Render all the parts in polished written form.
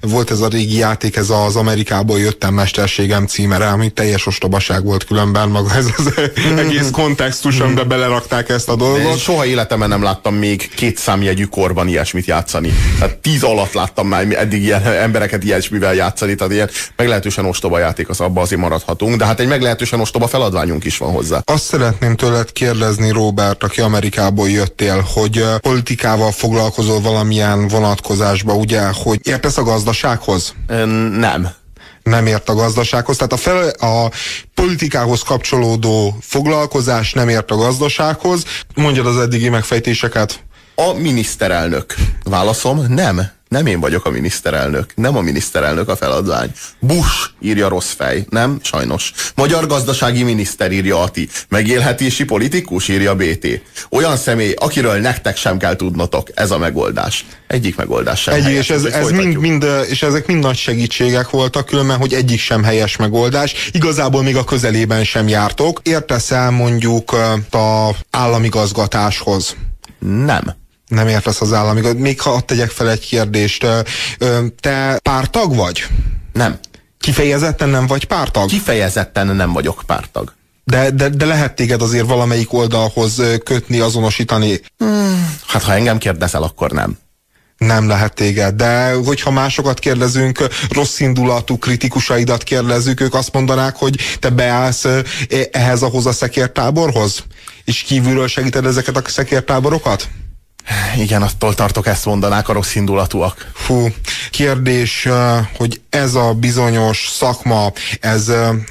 volt ez a régi játék, ez az Amerikából jöttem mesterségem címere, ami teljes ostobaság volt különben maga ez az egész kontextus, amiben belerakták ezt a dolgot. De soha életemben nem láttam még 2 számjegyű korban ilyesmit játszani. Tehát 10 alatt láttam már eddig ilyen embereket ilyesmivel játszani, tehát ilyen meglehetősen ostoba játék, az abba azért maradhatunk, de hát egy meglehetősen ostoba feladványunk is van hozzá. Azt szeretném tőled kérdezni, Robert, aki Amerikából jöttél, hogy politikával foglalkozol valamilyen vonatkozásba, ugye, hogy értesz a gazdasághoz? Nem. Nem ért a gazdasághoz, tehát a politikához kapcsolódó foglalkozás nem ért a gazdasághoz. Mondjad az eddigi megfejtéseket. A miniszterelnök. Válaszom, nem. Nem én vagyok a miniszterelnök. Nem a miniszterelnök a feladvány. Bush, írja rossz fej. Nem, sajnos. Magyar gazdasági miniszter, írja Ati. Megélhetési politikus, írja BT. Olyan személy, akiről nektek sem kell tudnotok. Ez a megoldás. Egyik megoldás sem helyes. És ezek mind nagy segítségek voltak, különben, hogy egyik sem helyes megoldás. Igazából még a közelében sem jártok. Értesz el mondjuk a államigazgatáshoz? Nem. Nem értesz az még ha tegyek fel egy kérdést. Te pártag vagy? Nem. Kifejezetten nem vagy pártag? Kifejezetten nem vagyok pártag. De lehet téged azért valamelyik oldalhoz kötni, azonosítani? Hát ha engem kérdezel, akkor nem. Nem lehet téged, de hogyha másokat kérdezünk, rosszindulatú kritikusaidat kérdezzük, ők azt mondanák, hogy te beállsz ahhoz a szekértáborhoz? És kívülről segíted ezeket a szekértáborokat? Igen, attól tartok, ezt mondanák a rosszindulatúak. Fú, kérdés, hogy ez a bizonyos szakma, ez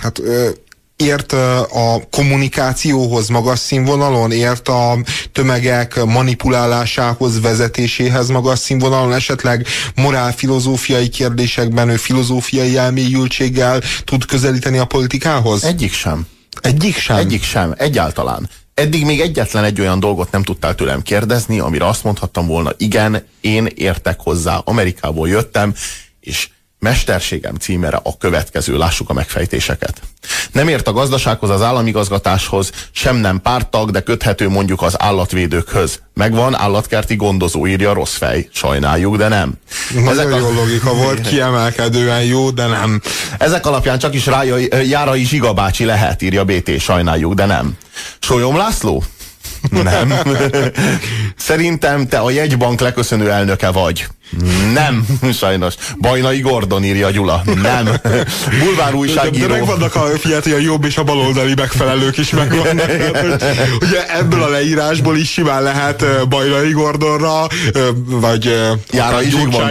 ért a kommunikációhoz magas színvonalon, ért a tömegek manipulálásához, vezetéséhez magas színvonalon, esetleg morálfilozófiai kérdésekben ő filozófiai elmélyültséggel tud közelíteni a politikához? Egyik sem. Egyik sem? Egyik sem, egyáltalán. Eddig még egyetlen egy olyan dolgot nem tudtál tőlem kérdezni, amire azt mondhattam volna, igen, én értek hozzá, Amerikából jöttem, és mesterségem címere a következő, lássuk a megfejtéseket. Nem ért a gazdasághoz, az államigazgatáshoz, sem nem párttag, de köthető mondjuk az állatvédőkhöz. Megvan állatkerti gondozó, írja rossz fej. Sajnáljuk, de nem. Nagyon jó logika volt, kiemelkedően jó, de nem. Ezek alapján csak is Járai Zsiga bácsi lehet, írja BT. Sajnáljuk, de nem. Solyom László? Nem. Szerintem te a jegybank leköszönő elnöke vagy. Nem, sajnos. Bajnai Gordon, írja Gyula. Nem. Bulvár újságíró. De megvannak hogy a jobb és a baloldali megfelelők is megvannak. Ugye ebből a leírásból is simán lehet Bajnai Gordonra, vagy Járai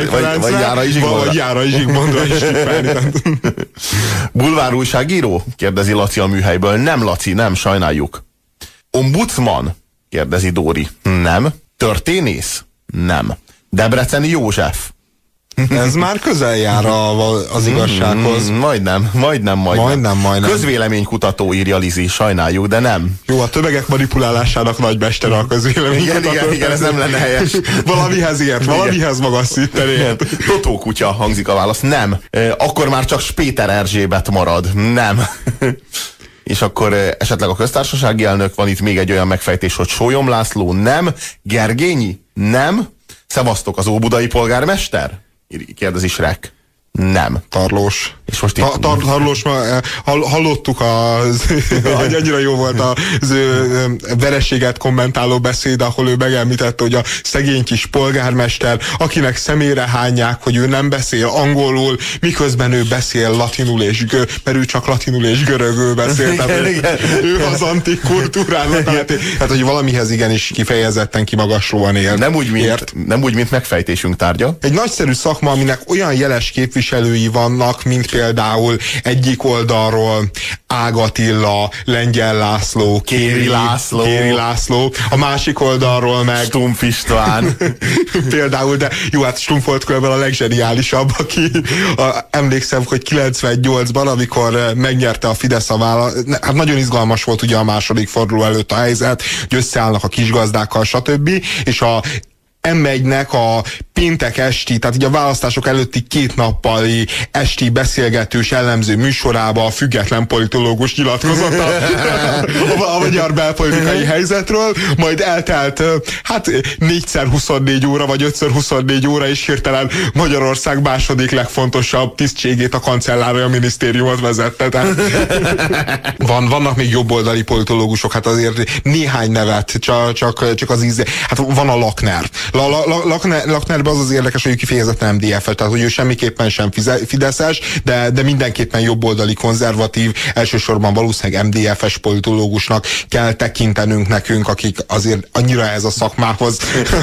Zsigmondra is tippelni. Bulvár újságíró? Kérdezi Laci a műhelyből. Nem, Laci, nem, sajnáljuk. Ombudsman? Kérdezi Dóri. Nem. Történész? Nem. Debreceni József? Ez már közel jár az igazsághoz. Majdnem. Közvéleménykutató, írja Lizi. Sajnáljuk, de nem. Jó, a tömegek manipulálásának nagy mestere a közvéleménykutató. Igen, ez nem lenne helyes. Valamihez ért, valamihez magas szinten ért. Totó kutya, hangzik a válasz. Nem. Akkor már csak Spéter Erzsébet marad. Nem. És akkor esetleg a köztársasági elnök, van itt még egy olyan megfejtés, hogy Sólyom László? Nem. Gergényi? Nem. Szevasztok, az óbudai polgármester? Kérdezi Shrek. Nem. Tarlós. És most itt... Tarlós, hallottuk, hogy annyira jó volt az ő vereséget kommentáló beszéd, ahol ő megemlítette, hogy a szegény kis polgármester, akinek szemére hányják, hogy ő nem beszél angolul, miközben ő beszél latinul mert ő csak latinul és görögül beszél. Tehát ő az antik kultúrának. Hát, hogy valamihez igenis kifejezetten kimagaslóan ér. Nem úgy, mint megfejtésünk tárgya. Egy nagyszerű szakma, aminek olyan jeles képviselői vannak, mint például egyik oldalról Ág Attila, Lengyel László, Kéri László, a másik oldalról meg Stumpf István. Például, de jó, hát Stumpf volt különben a leggeniálisabb, aki emlékszem, hogy 98-ban, amikor megnyerte a Fidesz a választ, hát nagyon izgalmas volt ugye a második forduló előtt a helyzet, hogy összeállnak a kisgazdákkal, stb. És a M1-nek a péntek esti, tehát ugye a választások előtti 2 nappali esti beszélgetős elemző műsorába a független politológus nyilatkozott a magyar belpolitikai helyzetről, majd eltelt hát 4x24 óra, vagy 5x24 óra, és hirtelen Magyarország második legfontosabb tisztségét, a kancellárja minisztériumot vezette. Tehát vannak még jobboldali politológusok, hát azért néhány nevet, csak az íze. Hát van a Lakner. Laknerben az érdekes, hogy ő kifejezetten MDF-es, tehát hogy ő semmiképpen sem fideszes, de mindenképpen jobboldali konzervatív, elsősorban valószínűleg MDF-es politológusnak kell tekintenünk nekünk, akik azért annyira ez a szakmához.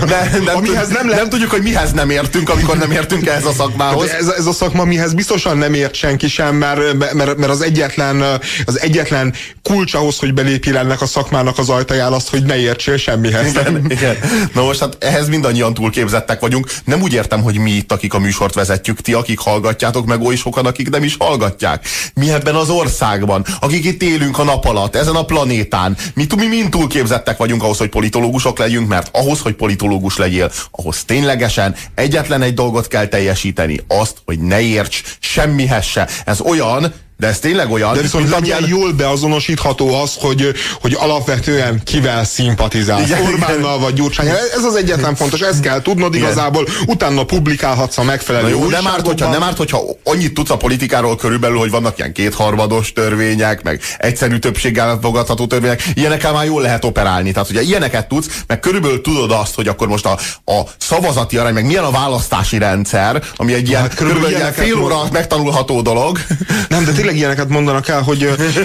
Nem tudjuk, hogy mihez nem értünk, amikor nem értünk ehhez a szakmához. Ez a szakma mihez biztosan nem ért senki sem, mert az egyetlen kulcs ahhoz, hogy belépjél ennek a szakmának az ajtaján, az, hogy ne értsél semmihez. Igen. Na most hát ehhez mindannyian túlképzettek vagyunk. Nem úgy értem, hogy mi itt, akik a műsort vezetjük, ti, akik hallgatjátok, meg oly sokan, akik nem is hallgatják. Mi ebben az országban, akik itt élünk a nap alatt, ezen a planétán, mi mind túlképzettek vagyunk ahhoz, hogy politológusok legyünk, mert ahhoz, hogy politológus legyél, ahhoz ténylegesen egyetlen egy dolgot kell teljesíteni, azt, hogy ne érts semmihez se. Ez olyan, de ez tényleg olyan. De viszont legyen jól beazonosítható az, hogy alapvetően kivel szimpatizálsz. Orbánnal vagy Gyurcsánnyal. Ez az egyetlen fontos, ezt kell tudnod igazából, utána publikálhatsz a megfelelő jó, nem árt, hogyha annyit tudsz a politikáról körülbelül, hogy vannak ilyen 2/3 törvények, meg egyszerű többséggel fogadható törvények, ilyenekkel már jól lehet operálni. Tehát ugye ilyeneket tudsz, meg körülbelül tudod azt, hogy akkor most a szavazati arány, meg milyen a választási rendszer, ami egy ilyen, körülbelül ilyen fél óra megtanulható dolog. Nem, de tényleg ilyeneket mondanak el, hogy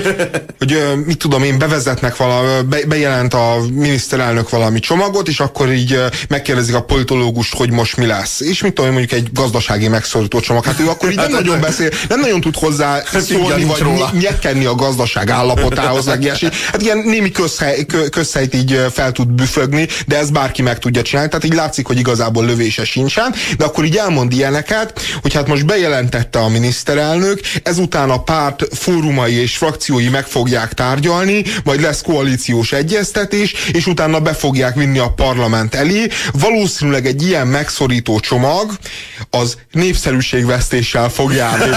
mit tudom én, bevezetnek bejelent a miniszterelnök valami csomagot, és akkor így megkérdezik a politológust, hogy most mi lesz. És mit tudom én, mondjuk egy gazdasági megszorító csomag. Hát ő akkor így nem nagyon beszél, nem nagyon tud hozzá szólni, vagy nyekkenni a gazdaság állapotához, meg ilyesmi. Hát ilyen némi közhelyt így fel tud büfögni, de ez bárki meg tudja csinálni. Tehát így látszik, hogy igazából lövése sincsen, de akkor így elmond ilyeneket, hogy hát most bejelentette a miniszterelnök, ezután a párt fórumai és frakciói meg fogják tárgyalni, majd lesz koalíciós egyeztetés, és utána be fogják vinni a parlament elé. Valószínűleg egy ilyen megszorító csomag az népszerűségvesztéssel fog járni.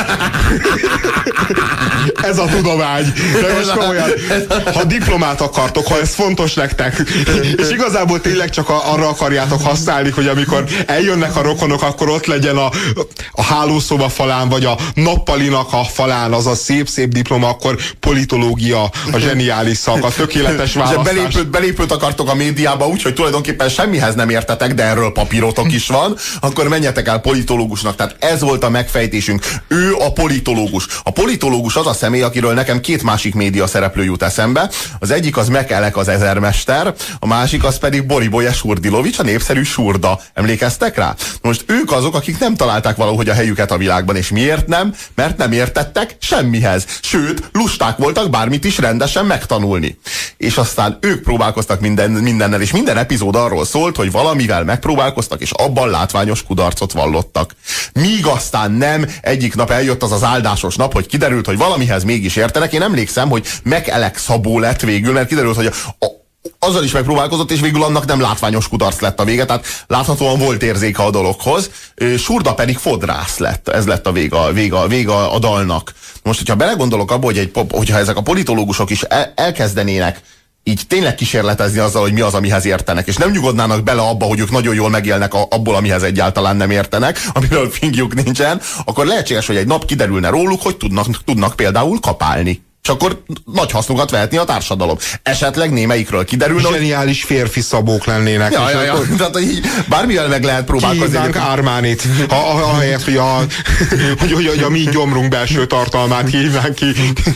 Ez a tudomány. De most komolyan, ha diplomát akartok, ha ez fontos nektek, és igazából tényleg csak arra akarjátok használni, hogy amikor eljönnek a rokonok, akkor ott legyen a hálószoba falán, vagy a nappalinak a falán az a szép diploma, akkor politológia, a zseniális szak, a tökéletes választás. Belépőt akartok a médiába úgy, hogy tulajdonképpen semmihez nem értetek, de erről papírotok is van, akkor menjetek el politológusnak. Tehát ez volt a megfejtésünk. Ő a politológus. A politológus az a személy, akiről nekem 2 másik média szereplő jut eszembe. Az egyik az Mekelek, az ezermester, a másik az pedig Boriboye Surdilovics, a népszerű Surda. Emlékeztek rá? Most ők azok, akik nem találták valahogy a helyüket a világban, és miért nem? Mert nem értettek semmihez. Sőt, lusták voltak bármit is rendesen megtanulni. És aztán ők próbálkoztak mindennel, és minden epizód arról szólt, hogy valamivel megpróbálkoztak, és abban látványos kudarcot vallottak. Míg aztán nem, egyik nap eljött az áldásos nap, hogy kiderült, hogy valamihez mégis értenek. Én emlékszem, hogy Mekelek Szabó lett végül, mert kiderült, hogy azzal is megpróbálkozott, és végül annak nem látványos kudarc lett a vége, tehát láthatóan volt érzéke a dologhoz. Surda pedig fodrász lett, ez lett a vége a dalnak. Most, hogyha belegondolok abba, hogyha ezek a politológusok is elkezdenének így tényleg kísérletezni azzal, hogy mi az, amihez értenek, és nem nyugodnának bele abba, hogy ők nagyon jól megélnek abból, amihez egyáltalán nem értenek, amiről fingjuk nincsen, akkor lehetséges, hogy egy nap kiderülne róluk, hogy tudnak például kapálni. És akkor nagy hasznukat vehetni a társadalom. Esetleg némelyikről kiderül, zseniális férfi Szabók lennének. Ja. Tehát így bármivel meg lehet próbálkozni. Kihívnánk Ármánit. Ahelyett, hogy a mi gyomrunk belső tartalmát hívnánk ki.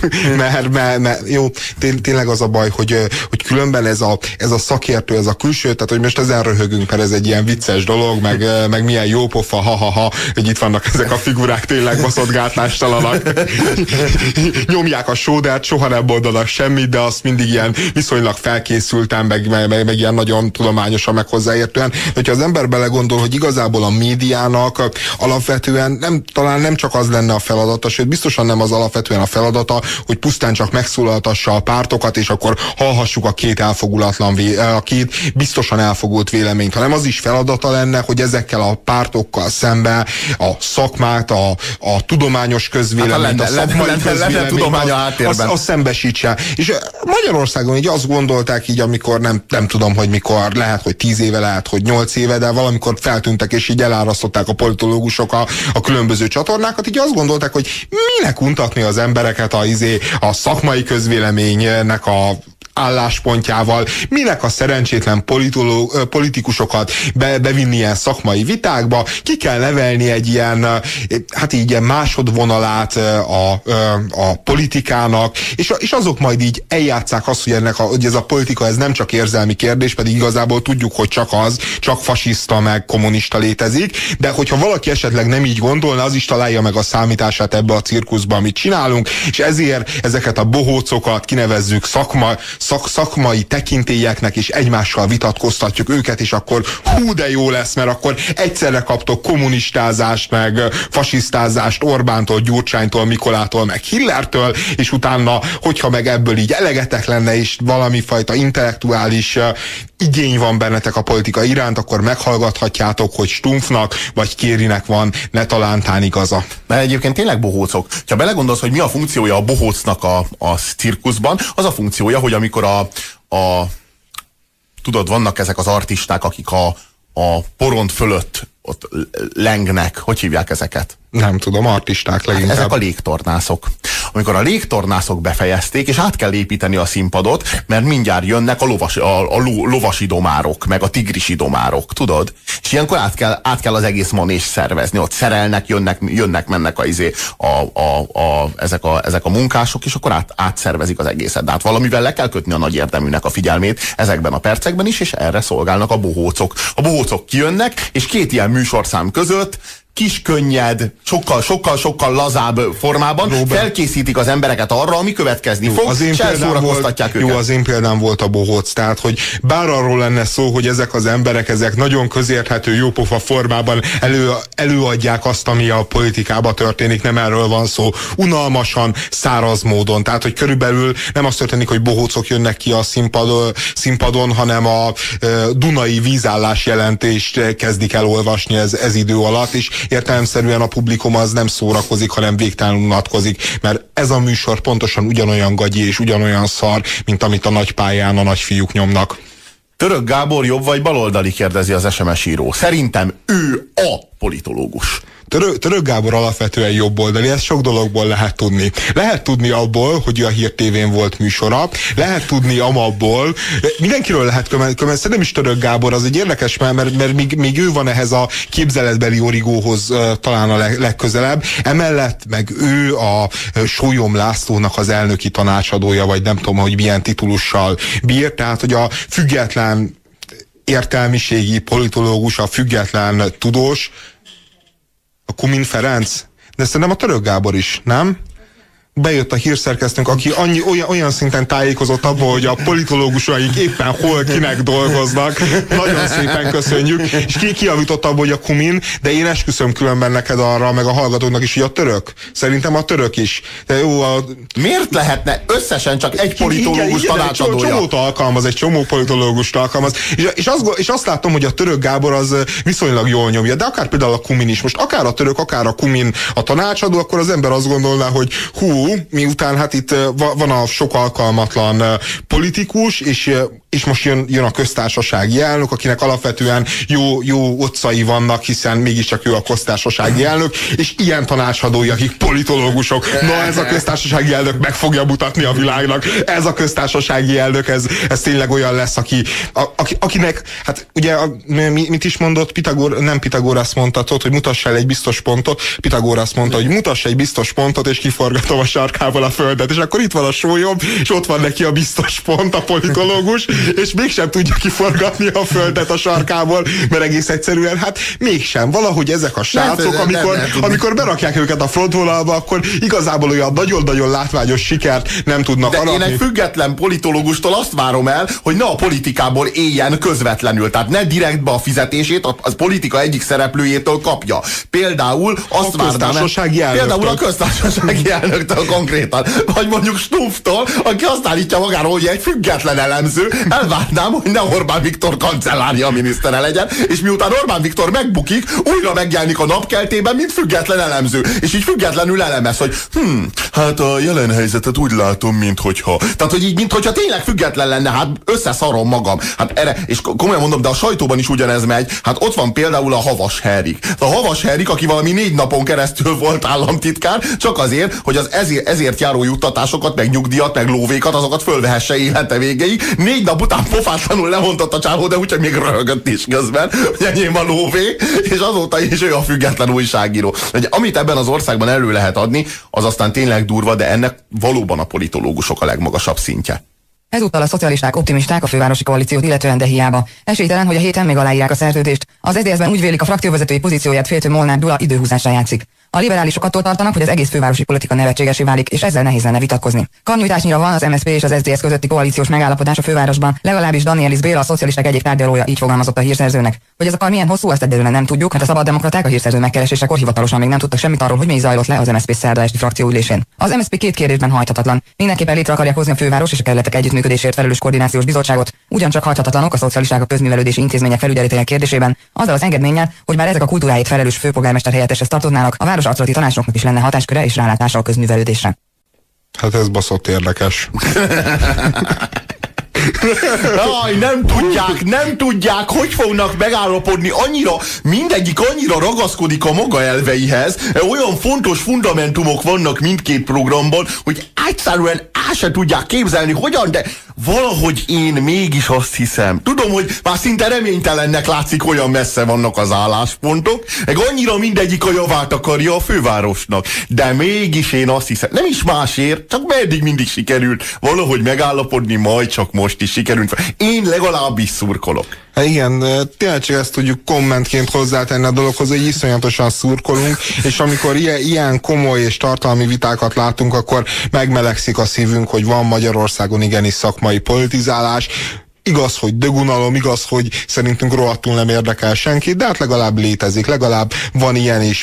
Mert jó, tényleg az a baj, hogy különben ez a szakértő, ez a külső, tehát hogy most ezen röhögünk, mert ez egy ilyen vicces dolog, meg milyen jó pofa, ha, hogy itt vannak ezek a figurák tényleg baszott gátlástalanak. Nyomják a sót, modellt soha nem mondanak semmit, de azt mindig ilyen viszonylag felkészülten, meg ilyen nagyon tudományosan, meg hozzáértően. Hogyha az ember belegondol, hogy igazából a médiának alapvetően talán nem csak az lenne a feladata, sőt biztosan nem az alapvetően a feladata, hogy pusztán csak megszólaltassa a pártokat, és akkor hallhassuk a két biztosan elfogult véleményt, hanem az is feladata lenne, hogy ezekkel a pártokkal szembe a szakmát, a tudományos közvéleményt, a szakmai közvéleményt, azt szembesítse. És Magyarországon így azt gondolták így, amikor nem tudom, hogy mikor, lehet, hogy 10 éve, lehet, hogy 8 éve, de valamikor feltűntek, és így elárasztották a politológusok a különböző csatornákat, így azt gondolták, hogy minek untatni az embereket a szakmai közvéleménynek a álláspontjával, minek a szerencsétlen politikusokat bevinni ilyen szakmai vitákba, ki kell nevelni egy ilyen, hát így ilyen másodvonalát a politikának, és azok majd így eljátszák azt, hogy ez a politika, ez nem csak érzelmi kérdés, pedig igazából tudjuk, hogy csak fasiszta meg kommunista létezik, de hogyha valaki esetleg nem így gondolna, az is találja meg a számítását ebbe a cirkuszba, amit csinálunk, és ezért ezeket a bohócokat kinevezzük szakmai tekintélyeknek, és egymással vitatkoztatjuk őket, és akkor hú, de jó lesz, mert akkor egyszerre kaptok kommunistázást, meg fasisztázást Orbántól, Gyurcsánytól, Mikolától, meg Hillertől, és utána, hogyha meg ebből így elegetek lenne, és valami fajta intellektuális igény van bennetek a politika iránt, akkor meghallgathatjátok, hogy Stumpfnak vagy Kérinek van netalántán igaza. Mert egyébként tényleg bohócok. Ha belegondolsz, hogy mi a funkciója a bohócnak a cirkuszban, az a funkciója, hogy amikor tudod, vannak ezek az artisták, akik a porond fölött ott lengnek. Hogy hívják ezeket? Nem tudom, artisták leginkább. Ezek a légtornászok. Amikor a légtornászok befejezték, és át kell építeni a színpadot, mert mindjárt jönnek a lovasi domárok, meg a tigrisi domárok, tudod? És ilyenkor át kell az egész manést szervezni. Ott szerelnek, jönnek, mennek ezek a munkások, és akkor átszervezik az egészet. De hát valamivel le kell kötni a nagy érdeműnek a figyelmét ezekben a percekben is, és erre szolgálnak a bohócok. A bohócok kijönnek, és két ilyen műsorszám között kis könnyed, sokkal lazább formában felkészítik az embereket arra, ami következni fog, és elszórakoztatják őket. Jó, az én példám volt a bohóc, tehát, hogy bár arról lenne szó, hogy ezek az emberek, ezek nagyon közérthető, jópofa formában előadják azt, ami a politikában történik, nem erről van szó, unalmasan, száraz módon, tehát, hogy körülbelül nem az történik, hogy bohócok jönnek ki a színpadon, hanem a Dunai vízállás jelentést kezdik el olvasni ez idő alatt, és értelemszerűen a publikum az nem szórakozik, hanem végtelenül unatkozik, mert ez a műsor pontosan ugyanolyan gagyi és ugyanolyan szar, mint amit a nagy pályán a nagyfiúk nyomnak. Török Gábor jobb vagy baloldali, kérdezi az SMS író. Szerintem ő a politológus. Török Gábor alapvetően jobboldali, ezt sok dologból lehet tudni. Lehet tudni abból, hogy a Hír TV-n volt műsora, lehet tudni abból, mindenkiről lehet követni, szerintem is Török Gábor az egy érdekes, mert még ő van ehhez a képzeletbeli origóhoz talán a legközelebb, emellett meg ő a Sólyom Lászlónak az elnöki tanácsadója, vagy nem tudom, hogy milyen titulussal bír, tehát hogy a független értelmiségi politológus, a független tudós, a Kumin Ferenc? De szerintem a Török Gábor is, nem? Bejött a hírszerkesztőnk, aki olyan szinten tájékozott abból, hogy a politológusaik éppen hol, kinek dolgoznak. Nagyon szépen köszönjük. És kijavított abból, hogy a Kumin, de én esküszöm különben neked arra, meg a hallgatóknak is, hogy a török. Szerintem a török is. De jó, miért lehetne összesen csak egy politológus tanácsadója? Egy csomó politológust alkalmaz. És azt látom, hogy a Török Gábor az viszonylag jól nyomja, de akár például a Kumin is. Most akár a török, akár a Kumin a tanácsadó, akkor az ember azt gondolná, hogy miután hát itt van a sok alkalmatlan politikus, és most jön a köztársasági elnök, akinek alapvetően jó otcai vannak, hiszen mégiscsak ő a köztársasági elnök, és ilyen tanácsadói, akik politológusok. Na, ez a köztársasági elnök meg fogja mutatni a világnak. Ez a köztársasági elnök, ez tényleg olyan lesz, akinek, hát ugye, mit is mondott? Nem Pitagorasz mondta, hogy mutass el egy biztos pontot. Pitagorasz mondta, hogy mutass egy biztos pontot, és kiforgatom a sarkából a földet, és akkor itt van a sólyom, és ott van neki a biztos pont, a politológus, és mégsem tudja kiforgatni a földet a sarkából, mert egész egyszerűen, hát mégsem. Valahogy ezek a srácok, amikor berakják őket a frontvonalba, akkor igazából olyan nagyon-nagyon látványos sikert nem tudnak aratni. Én egy független politológustól azt várom el, hogy ne a politikából éljen közvetlenül, tehát ne direktbe a fizetését a politika egyik szereplőjétől kapja. Például azt várnám el, például a köztársasági elnöktől konkrétan, vagy mondjuk Stumpftól, aki azt állítja magáról, hogy egy független elemző, elvárnám, hogy ne Orbán Viktor kancellárja minisztere legyen, és miután Orbán Viktor megbukik, újra megjelenik a napkeltében, mint független elemző, és így függetlenül elemez, hogy hát a jelen helyzetet úgy látom, minthogyha. Tehát, hogy így, minthogyha tényleg független lenne, hát összeszarom magam. Hát erre, és komolyan mondom, de a sajtóban is ugyanez megy. Hát ott van például a Havas Henrik. A Havas Henrik, aki valami 4 napon keresztül volt államtitkár, csak azért, hogy az ezért járó juttatásokat, meg nyugdíjat, meg lóvékat, azokat fölvehesse élete végéig. 4 nap után pofátlanul lemondott a csávó, de úgyhogy még röhögött is közben, hogy enyém a lóvé, és azóta is ő a független újságíró. Hogy amit ebben az országban elő lehet adni, az aztán tényleg durva, de ennek valóban a politológusok a legmagasabb szintje. Ezúttal a szocialisták optimisták a fővárosi koalíciót illetően, de hiába. Esélytelen, hogy a héten még aláírják a szerződést. Az SZDSZ-ben úgy vélik, a frakcióvezetői pozícióját féltő Molnár Gyula időhúzásra játszik. A liberálisok attól tartanak, hogy az egész fővárosi politika nevetségesé válik, és ezzel nehéz lenne vitatkozni. Karnyújtásnyira van az MSZP és az SZDSZ közötti koalíciós megállapodás a fővárosban, legalábbis Danielis Béla, a szocialisták egyik tárgyalója így fogalmazott a hírszerzőnek. Hogy ez a kar milyen hosszú, ezt egyelőre nem tudjuk, mert a szabaddemokraták a hírszerző megkeresésekor hivatalosan még nem tudtak semmit arról, hogy mi zajlott le az MSZP szerda esti frakcióülésén. Az MSZP 2 kérdésben hajthatatlan. Mindenképpen létre akarják hozni a főváros és a kerületek együttműködésért felelős koordinációs bizottságot, ugyancsak hajthatatlanok a szocialisták a közművelődési intézmények felügyeletének kérdésében, azzal az engedménnyel, hogy bár ezek a kultúráért felelős főpolgármester helyetteshez tartoznának, a város arculati tanácsoknak is lenne hatásköre és rálátása a közművelődésre. Hát ez baszott érdekes. Jaj, nem tudják, hogy fognak megállapodni, mindegyik annyira ragaszkodik a maga elveihez, olyan fontos fundamentumok vannak mindkét programban, hogy egyszerűen el se tudják képzelni, hogyan, de valahogy én mégis azt hiszem. Tudom, hogy már szinte reménytelennek látszik, olyan messze vannak az álláspontok, meg annyira mindegyik a javát akarja a fővárosnak, de mégis én azt hiszem, nem is másért, csak meddig mindig sikerült valahogy megállapodni, majd csak most is sikerült. Én legalábbis szurkolok. Hát igen, tényleg csak ezt tudjuk kommentként hozzátenni a dologhoz, hogy iszonyatosan szurkolunk, és amikor ilyen komoly és tartalmi vitákat látunk, akkor megmelegszik a szívünk, hogy van Magyarországon igenis szakmai politizálás. Igaz, hogy dögunalom, igaz, hogy szerintünk rohadtul nem érdekel senkit, de hát legalább létezik, legalább van ilyen is.